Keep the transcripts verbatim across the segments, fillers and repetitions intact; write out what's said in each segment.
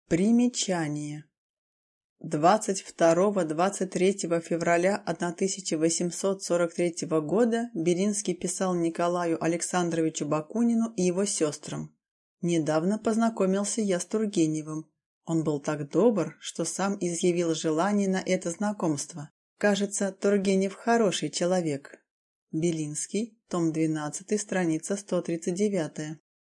Примечание. двадцать второго — двадцать третьего февраля тысяча восемьсот сорок третьего года Белинский писал Николаю Александровичу Бакунину и его сестрам: «Недавно познакомился я с Тургеневым. Он был так добр, что сам изъявил желание на это знакомство. Кажется, Тургенев хороший человек». Белинский, том двенадцатый, страница сто тридцать девять.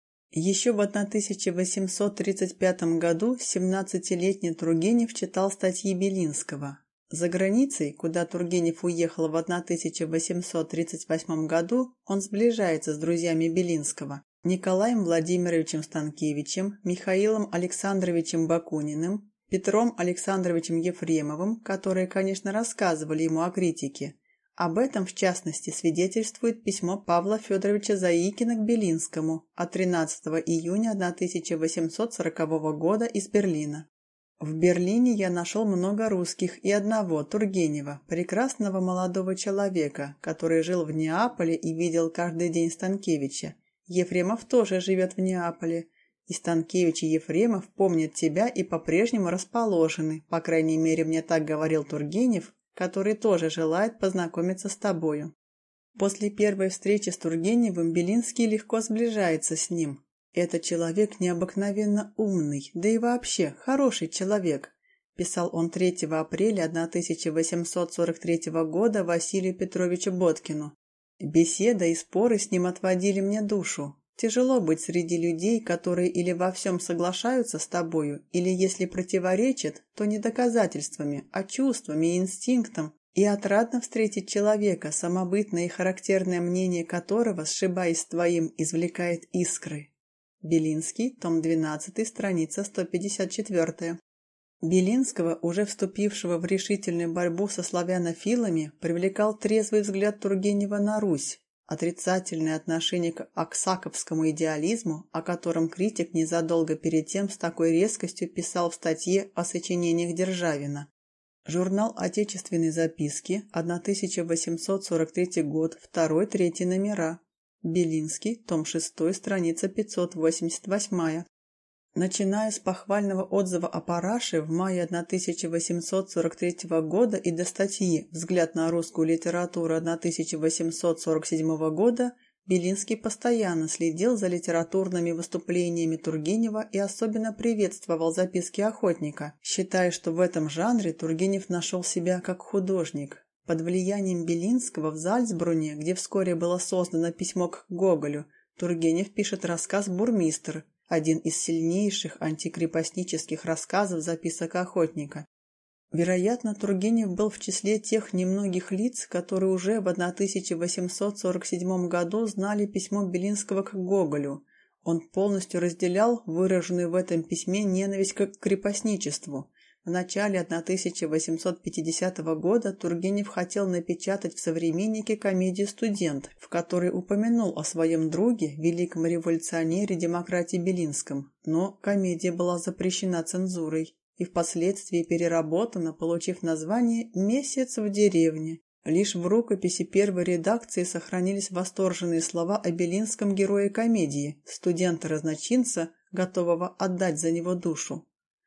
Еще в тысяча восемьсот тридцать пятом году семнадцатилетний Тургенев читал статьи Белинского. За границей, куда Тургенев уехал в тысяча восемьсот тридцать восьмом году, он сближается с друзьями Белинского: Николаем Владимировичем Станкевичем, Михаилом Александровичем Бакуниным, Петром Александровичем Ефремовым, которые, конечно, рассказывали ему о критике. Об этом, в частности, свидетельствует письмо Павла Федоровича Заикина к Белинскому от тринадцатого июня тысяча восемьсот сорокового года из Берлина. «В Берлине я нашел много русских и одного, Тургенева, прекрасного молодого человека, который жил в Неаполе и видел каждый день Станкевича. Ефремов тоже живет в Неаполе. И Станкевич и Ефремов помнят тебя и по-прежнему расположены, по крайней мере, мне так говорил Тургенев, который тоже желает познакомиться с тобою». После первой встречи с Тургеневым Белинский легко сближается с ним. «Это человек необыкновенно умный, да и вообще хороший человек», писал он третьего апреля тысяча восемьсот сорок третьего года Василию Петровичу Боткину. «Беседа и споры с ним отводили мне душу. Тяжело быть среди людей, которые или во всем соглашаются с тобою, или, если противоречат, то не доказательствами, а чувствами и инстинктом, и отрадно встретить человека, самобытное и характерное мнение которого, сшибаясь с твоим, извлекает искры». Белинский, том двенадцатый, страница сто пятьдесят четыре. Белинского, уже вступившего в решительную борьбу со славянофилами, привлекал трезвый взгляд Тургенева на Русь, отрицательное отношение к аксаковскому идеализму, о котором критик незадолго перед тем с такой резкостью писал в статье о сочинениях Державина. Журнал «Отечественные записки», тысяча восемьсот сорок третий год, два-три номера. Белинский, том шестой, страница пятьсот восемьдесят восемь. Начиная с похвального отзыва о Параше в мае тысяча восемьсот сорок третьего года и до статьи «Взгляд на русскую литературу» тысяча восемьсот сорок седьмого года, Белинский постоянно следил за литературными выступлениями Тургенева и особенно приветствовал записки охотника, считая, что в этом жанре Тургенев нашел себя как художник. Под влиянием Белинского в Зальцбруне, где вскоре было создано письмо к Гоголю, Тургенев пишет рассказ «Бурмистр», один из сильнейших антикрепостнических рассказов записок охотника. Вероятно, Тургенев был в числе тех немногих лиц, которые уже в тысяча восемьсот сорок седьмом году знали письмо Белинского к Гоголю. Он полностью разделял выраженную в этом письме ненависть к крепостничеству. В начале тысяча восемьсот пятидесятого года Тургенев хотел напечатать в «Современнике» комедию «Студент», в которой упомянул о своем друге, великом революционере демократии Белинском, но комедия была запрещена цензурой и впоследствии переработана, получив название «Месяц в деревне». Лишь в рукописи первой редакции сохранились восторженные слова о Белинском герое комедии, студента-разночинца, готового отдать за него душу.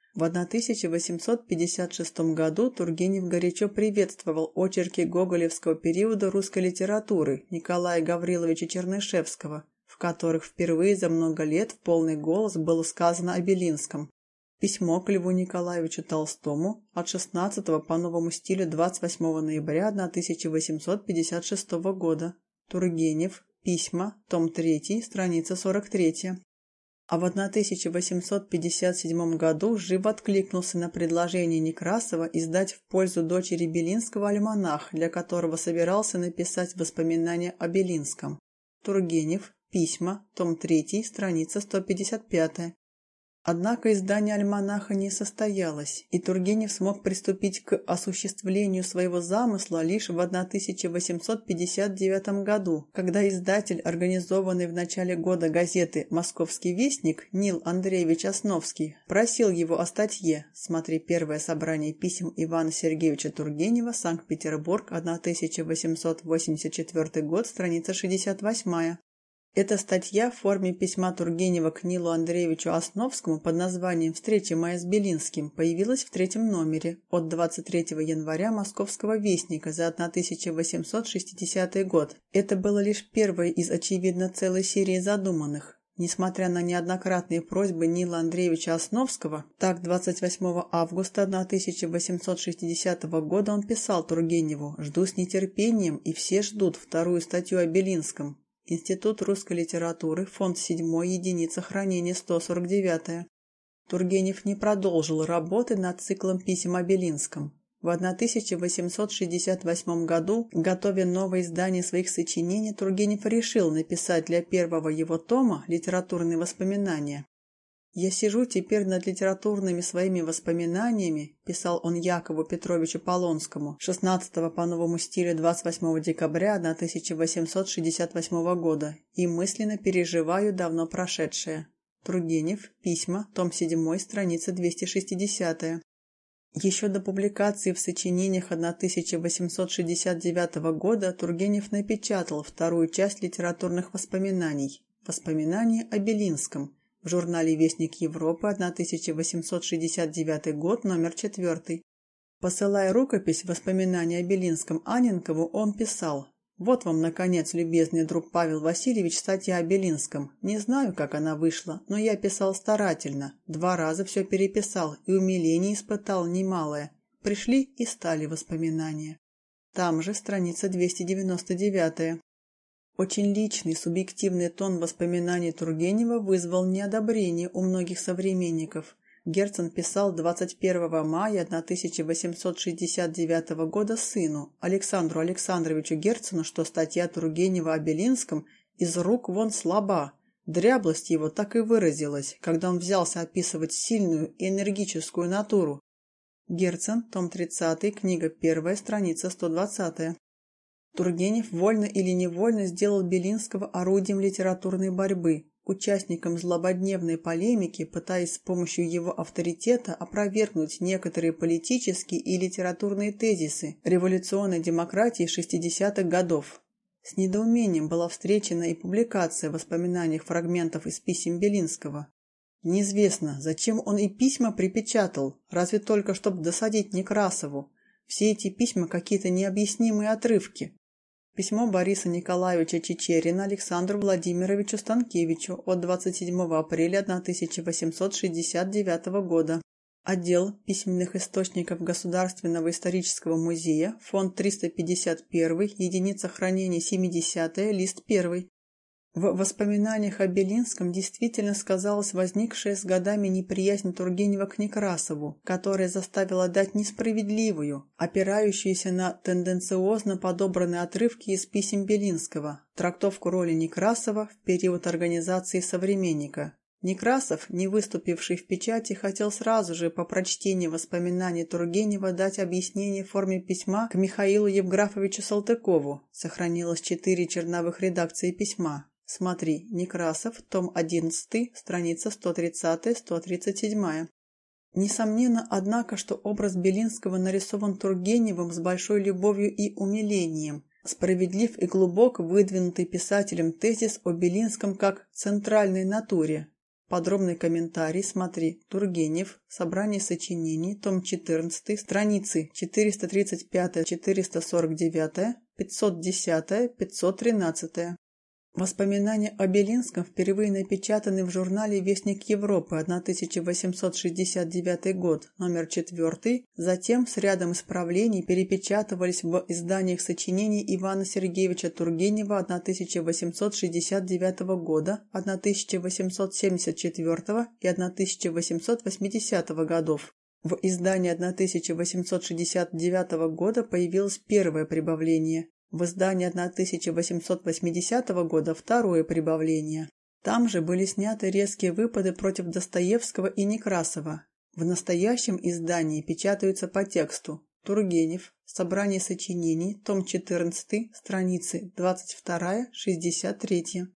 В тысяча восемьсот пятьдесят шестом году Тургенев горячо приветствовал очерки гоголевского периода русской литературы Николая Гавриловича Чернышевского, в которых впервые за много лет в полный голос было сказано о Белинском. Письмо к Льву Николаевичу Толстому от шестнадцатого по новому стилю двадцать восьмого ноября тысяча восемьсот пятьдесят шестого года. Тургенев. Письма. Том третий. Страница сорок третья. А в тысяча восемьсот пятьдесят седьмом году живо откликнулся на предложение Некрасова издать в пользу дочери Белинского альманах, для которого собирался написать воспоминания о Белинском. Тургенев. Письма. Том третий. Страница сто пятьдесят пятая. Однако издание альманаха не состоялось, и Тургенев смог приступить к осуществлению своего замысла лишь в тысяча восемьсот пятьдесят девятом году, когда издатель, организованный в начале года газеты «Московский вестник» Нил Андреевич Основский, просил его о статье. Смотри первое собрание писем Ивана Сергеевича Тургенева, Санкт-Петербург, тысяча восемьсот восемьдесят четвёртый год, страница шестьдесят восьмая. Эта статья в форме письма Тургенева к Нилу Андреевичу Основскому под названием «Встреча моя с Белинским» появилась в третьем номере от двадцать третьего января Московского вестника за тысяча восемьсот шестидесятый год. Это было лишь первое из, очевидно, целой серии задуманных. Несмотря на неоднократные просьбы Нила Андреевича Основского, так двадцать восьмого августа тысяча восемьсот шестидесятого года он писал Тургеневу: «Жду с нетерпением, и все ждут вторую статью о Белинском. Институт русской литературы, фонд седьмой, единица хранения сто сорок девять». Тургенев не продолжил работы над циклом писем о Белинском. В тысяча восемьсот шестьдесят восьмом году, готовя новое издание своих сочинений, Тургенев решил написать для первого его тома «Литературные воспоминания». «Я сижу теперь над литературными своими воспоминаниями», писал он Якову Петровичу Полонскому шестнадцатого по новому стилю двадцать восьмого декабря тысяча восемьсот шестьдесят восьмого года, «и мысленно переживаю давно прошедшее». Тургенев. Письма. Том седьмой. Страница двести шестидесятая. Еще до публикации в сочинениях тысяча восемьсот шестьдесят девятого года Тургенев напечатал вторую часть литературных воспоминаний «Воспоминания о Белинском» в журнале «Вестник Европы», тысяча восемьсот шестьдесят девятый год, номер четвертый. Посылая рукопись «Воспоминания о Белинском» Анненкову, он писал: «Вот вам, наконец, любезный друг Павел Васильевич, статья о Белинском. Не знаю, как она вышла, но я писал старательно. Два раза все переписал и умиление испытал немалое. Пришли и стали воспоминания». Там же страница двести девяносто девять. Очень личный, субъективный тон воспоминаний Тургенева вызвал неодобрение у многих современников. Герцен писал двадцать первого мая тысяча восемьсот шестьдесят девятого года сыну, Александру Александровичу Герцену, что статья Тургенева о Белинском из рук вон слаба. Дряблость его так и выразилась, когда он взялся описывать сильную и энергическую натуру. Герцен, том тридцатый, книга первая, страница сто двадцатая. Тургенев вольно или невольно сделал Белинского орудием литературной борьбы, участником злободневной полемики, пытаясь с помощью его авторитета опровергнуть некоторые политические и литературные тезисы революционной демократии шестидесятых годов. С недоумением была встречена и публикация в воспоминаниях фрагментов из писем Белинского. Неизвестно, зачем он и письма припечатал, разве только чтобы досадить Некрасову. Все эти письма какие-то необъяснимые отрывки. Письмо Бориса Николаевича Чичерина Александру Владимировичу Станкевичу от двадцать седьмого апреля тысяча восемьсот шестьдесят девятого года. Отдел письменных источников Государственного исторического музея, фонд триста пятьдесят один, единица хранения семидесятая, лист первый. В воспоминаниях о Белинском действительно сказалась возникшая с годами неприязнь Тургенева к Некрасову, которая заставила дать несправедливую, опирающуюся на тенденциозно подобранные отрывки из писем Белинского, трактовку роли Некрасова в период организации «Современника». Некрасов, не выступивший в печати, хотел сразу же по прочтении воспоминаний Тургенева дать объяснение в форме письма к Михаилу Евграфовичу Салтыкову. Сохранилось четыре черновых редакции письма. Смотри, Некрасов, том одиннадцатый, страница сто тридцатая — сто тридцать седьмая. Несомненно, однако, что образ Белинского нарисован Тургеневым с большой любовью и умилением. Справедлив и глубок выдвинутый писателем тезис о Белинском как центральной натуре. Подробный комментарий смотри Тургенев, собрание сочинений, том четырнадцатый, страницы четыреста тридцать пять — четыреста сорок девять, пятьсот десять — пятьсот тринадцать. Воспоминания о Белинском впервые напечатаны в журнале «Вестник Европы», тысяча восемьсот шестьдесят девятый год, номер четвертый, затем с рядом исправлений перепечатывались в изданиях сочинений Ивана Сергеевича Тургенева тысяча восемьсот шестьдесят девятого года, тысяча восемьсот семьдесят четвёртого и тысяча восемьсот восьмидесятого годов. В издании тысяча восемьсот шестьдесят девятого года появилось первое прибавление. В издании тысяча восемьсот восьмидесятого года второе прибавление. Там же были сняты резкие выпады против Достоевского и Некрасова. В настоящем издании печатаются по тексту Тургенев, собрание сочинений, том четырнадцатый, страницы двадцать два — шестьдесят три.